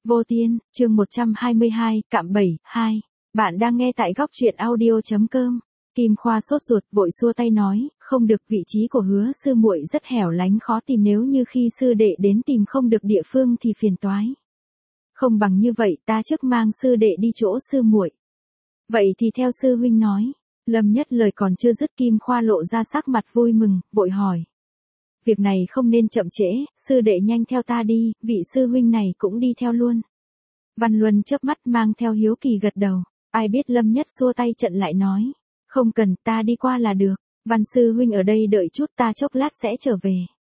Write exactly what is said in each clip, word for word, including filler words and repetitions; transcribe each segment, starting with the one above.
Vô Tiên, chương một trăm hai mươi hai, cạm bẫy, hai. Bạn đang nghe tại góc truyện audio chấm com. Kim Khoa sốt ruột vội xua tay nói, không được, vị trí của Hứa sư muội rất hẻo lánh khó tìm, nếu như khi sư đệ đến tìm không được địa phương thì phiền toái. Không bằng như vậy, ta trước mang sư đệ đi chỗ sư muội. Vậy thì theo sư huynh nói. Lâm Nhất lời còn chưa dứt, Kim Khoa lộ ra sắc mặt vui mừng, vội hỏi. Việc này không nên chậm trễ, sư đệ nhanh theo ta đi, vị sư huynh này cũng đi theo luôn. Văn Luân chớp mắt mang theo hiếu kỳ gật đầu, ai biết Lâm Nhất xua tay trận lại nói. Không cần, ta đi qua là được, Văn sư huynh ở đây đợi chút, ta chốc lát sẽ trở về.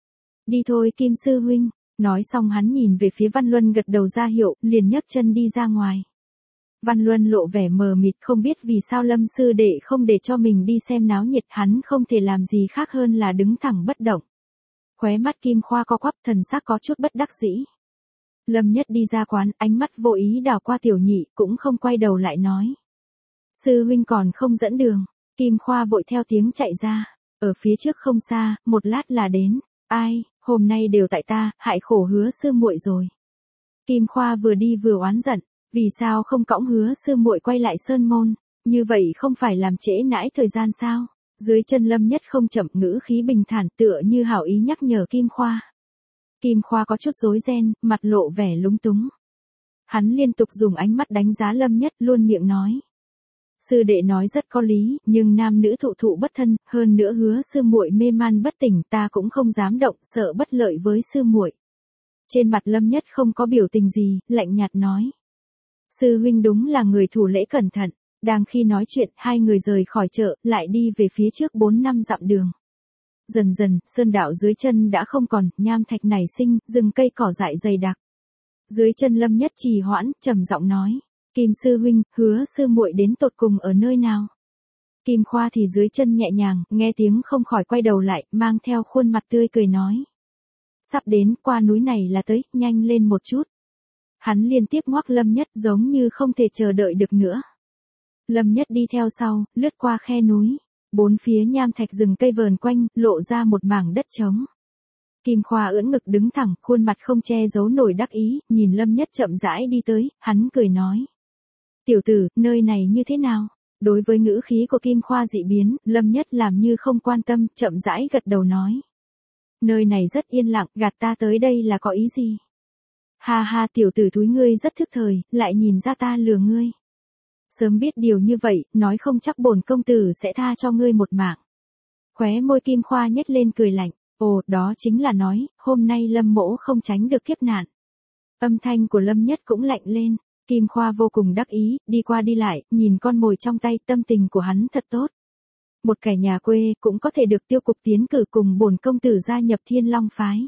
Đi thôi Kim sư huynh, nói xong hắn nhìn về phía Văn Luân gật đầu ra hiệu, liền nhấc chân đi ra ngoài. Văn Luân lộ vẻ mờ mịt, không biết vì sao Lâm sư đệ không để cho mình đi xem náo nhiệt, hắn không thể làm gì khác hơn là đứng thẳng bất động. Khóe mắt Kim Khoa co quắp, thần sắc có chút bất đắc dĩ. Lâm Nhất đi ra quán, ánh mắt vô ý đảo qua Tiểu Nhị, cũng không quay đầu lại nói. Sư huynh còn không dẫn đường. Kim Khoa vội theo tiếng chạy ra. Ở phía trước không xa, một lát là đến. Ai, hôm nay đều tại ta, hại khổ Hứa sư muội rồi. Kim Khoa vừa đi vừa oán giận, vì sao không cõng Hứa sư muội quay lại sơn môn, như vậy không phải làm trễ nãi thời gian sao? Dưới chân Lâm Nhất không chậm, ngữ khí bình thản tựa như hảo ý nhắc nhở Kim Khoa. Kim Khoa có chút rối ren, mặt lộ vẻ lúng túng. Hắn liên tục dùng ánh mắt đánh giá Lâm Nhất, luôn miệng nói. Sư đệ nói rất có lý, nhưng nam nữ thụ thụ bất thân, hơn nữa Hứa sư muội mê man bất tỉnh, ta cũng không dám động, sợ bất lợi với sư muội. Trên mặt Lâm Nhất không có biểu tình gì, lạnh nhạt nói. Sư huynh đúng là người thủ lễ cẩn thận. Đang khi nói chuyện, hai người rời khỏi chợ, lại đi về phía trước bốn năm dặm đường. Dần dần, sơn đạo dưới chân đã không còn, nham thạch nảy sinh, rừng cây cỏ dại dày đặc. Dưới chân Lâm Nhất trì hoãn, trầm giọng nói. Kim sư huynh, Hứa sư muội đến tột cùng ở nơi nào? Kim Khoa thì dưới chân nhẹ nhàng, nghe tiếng không khỏi quay đầu lại, mang theo khuôn mặt tươi cười nói. Sắp đến, qua núi này là tới, nhanh lên một chút. Hắn liên tiếp ngoắc Lâm Nhất giống như không thể chờ đợi được nữa. Lâm Nhất đi theo sau, lướt qua khe núi. Bốn phía nham thạch rừng cây vờn quanh, lộ ra một mảng đất trống. Kim Khoa ưỡn ngực đứng thẳng, khuôn mặt không che giấu nổi đắc ý, nhìn Lâm Nhất chậm rãi đi tới, hắn cười nói. Tiểu tử, nơi này như thế nào? Đối với ngữ khí của Kim Khoa dị biến, Lâm Nhất làm như không quan tâm, chậm rãi gật đầu nói. Nơi này rất yên lặng, gạt ta tới đây là có ý gì? Ha ha, tiểu tử thúi ngươi rất thức thời, lại nhìn ra ta lừa ngươi. Sớm biết điều như vậy, nói không chắc bổn công tử sẽ tha cho ngươi một mạng. Khóe môi Kim Khoa nhếch lên cười lạnh, ồ, đó chính là nói, hôm nay Lâm mỗ không tránh được kiếp nạn. Âm thanh của Lâm Nhất cũng lạnh lên, Kim Khoa vô cùng đắc ý, đi qua đi lại, nhìn con mồi trong tay, tâm tình của hắn thật tốt. Một kẻ nhà quê cũng có thể được tiêu cục tiến cử cùng bổn công tử gia nhập Thiên Long phái.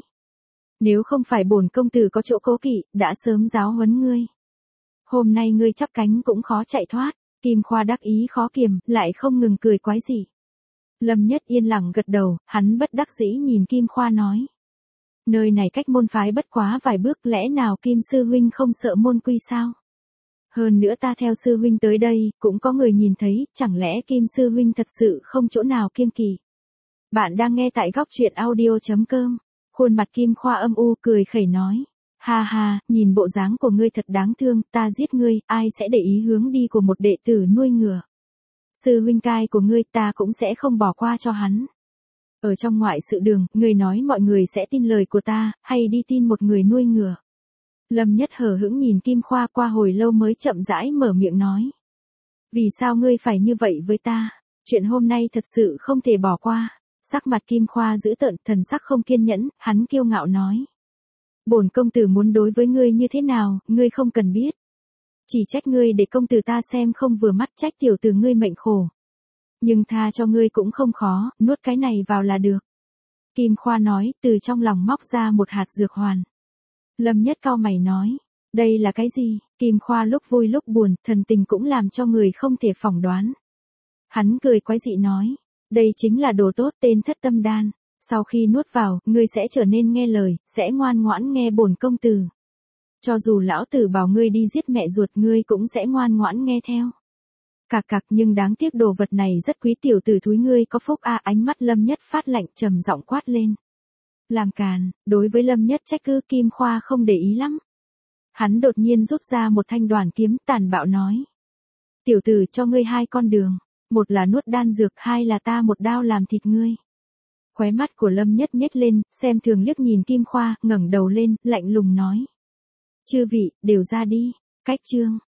Nếu không phải bổn công tử có chỗ cố kỵ, đã sớm giáo huấn ngươi. Hôm nay ngươi chắp cánh cũng khó chạy thoát. Kim Khoa đắc ý khó kiềm, lại không ngừng cười quái dị. Lâm Nhất yên lặng gật đầu, hắn bất đắc dĩ nhìn Kim Khoa nói. Nơi này cách môn phái bất quá vài bước, lẽ nào Kim sư huynh không sợ môn quy sao? Hơn nữa ta theo sư huynh tới đây, cũng có người nhìn thấy, chẳng lẽ Kim sư huynh thật sự không chỗ nào kiêng kỵ? Bạn đang nghe tại góc truyện audio chấm com. Khuôn mặt Kim Khoa âm u cười khẩy nói. Ha ha, nhìn bộ dáng của ngươi thật đáng thương, ta giết ngươi, ai sẽ để ý hướng đi của một đệ tử nuôi ngựa. Sư huynh cai của ngươi ta cũng sẽ không bỏ qua cho hắn. Ở trong ngoại sự đường, ngươi nói mọi người sẽ tin lời của ta, hay đi tin một người nuôi ngựa. Lâm Nhất hờ hững nhìn Kim Khoa, qua hồi lâu mới chậm rãi mở miệng nói. Vì sao ngươi phải như vậy với ta? Chuyện hôm nay thật sự không thể bỏ qua. Sắc mặt Kim Khoa dữ tợn, thần sắc không kiên nhẫn, hắn kiêu ngạo nói. Bổn công tử muốn đối với ngươi như thế nào, ngươi không cần biết. Chỉ trách ngươi để công tử ta xem không vừa mắt, trách tiểu tử ngươi mệnh khổ. Nhưng tha cho ngươi cũng không khó, nuốt cái này vào là được. Kim Khoa nói, từ trong lòng móc ra một hạt dược hoàn. Lâm Nhất cau mày nói, đây là cái gì? Kim Khoa lúc vui lúc buồn, thần tình cũng làm cho người không thể phỏng đoán. Hắn cười quái dị nói, đây chính là đồ tốt, tên Thất Tâm Đan. Sau khi nuốt vào, ngươi sẽ trở nên nghe lời, sẽ ngoan ngoãn nghe bổn công tử. Cho dù lão tử bảo ngươi đi giết mẹ ruột, ngươi cũng sẽ ngoan ngoãn nghe theo. Cạc cạc, nhưng đáng tiếc đồ vật này rất quý, tiểu tử thúi ngươi có phúc a. Ánh mắt Lâm Nhất phát lạnh, trầm giọng quát lên. Làm càn, đối với Lâm Nhất trách cứ, Kim Khoa không để ý lắm. Hắn đột nhiên rút ra một thanh đoàn kiếm tàn bạo nói. Tiểu tử cho ngươi hai con đường, một là nuốt đan dược, hai là ta một đao làm thịt ngươi. Khóe mắt của Lâm Nhất nhếch lên, xem thường liếc nhìn Kim Khoa, ngẩng đầu lên, lạnh lùng nói. Chư vị, đều ra đi, cách chương.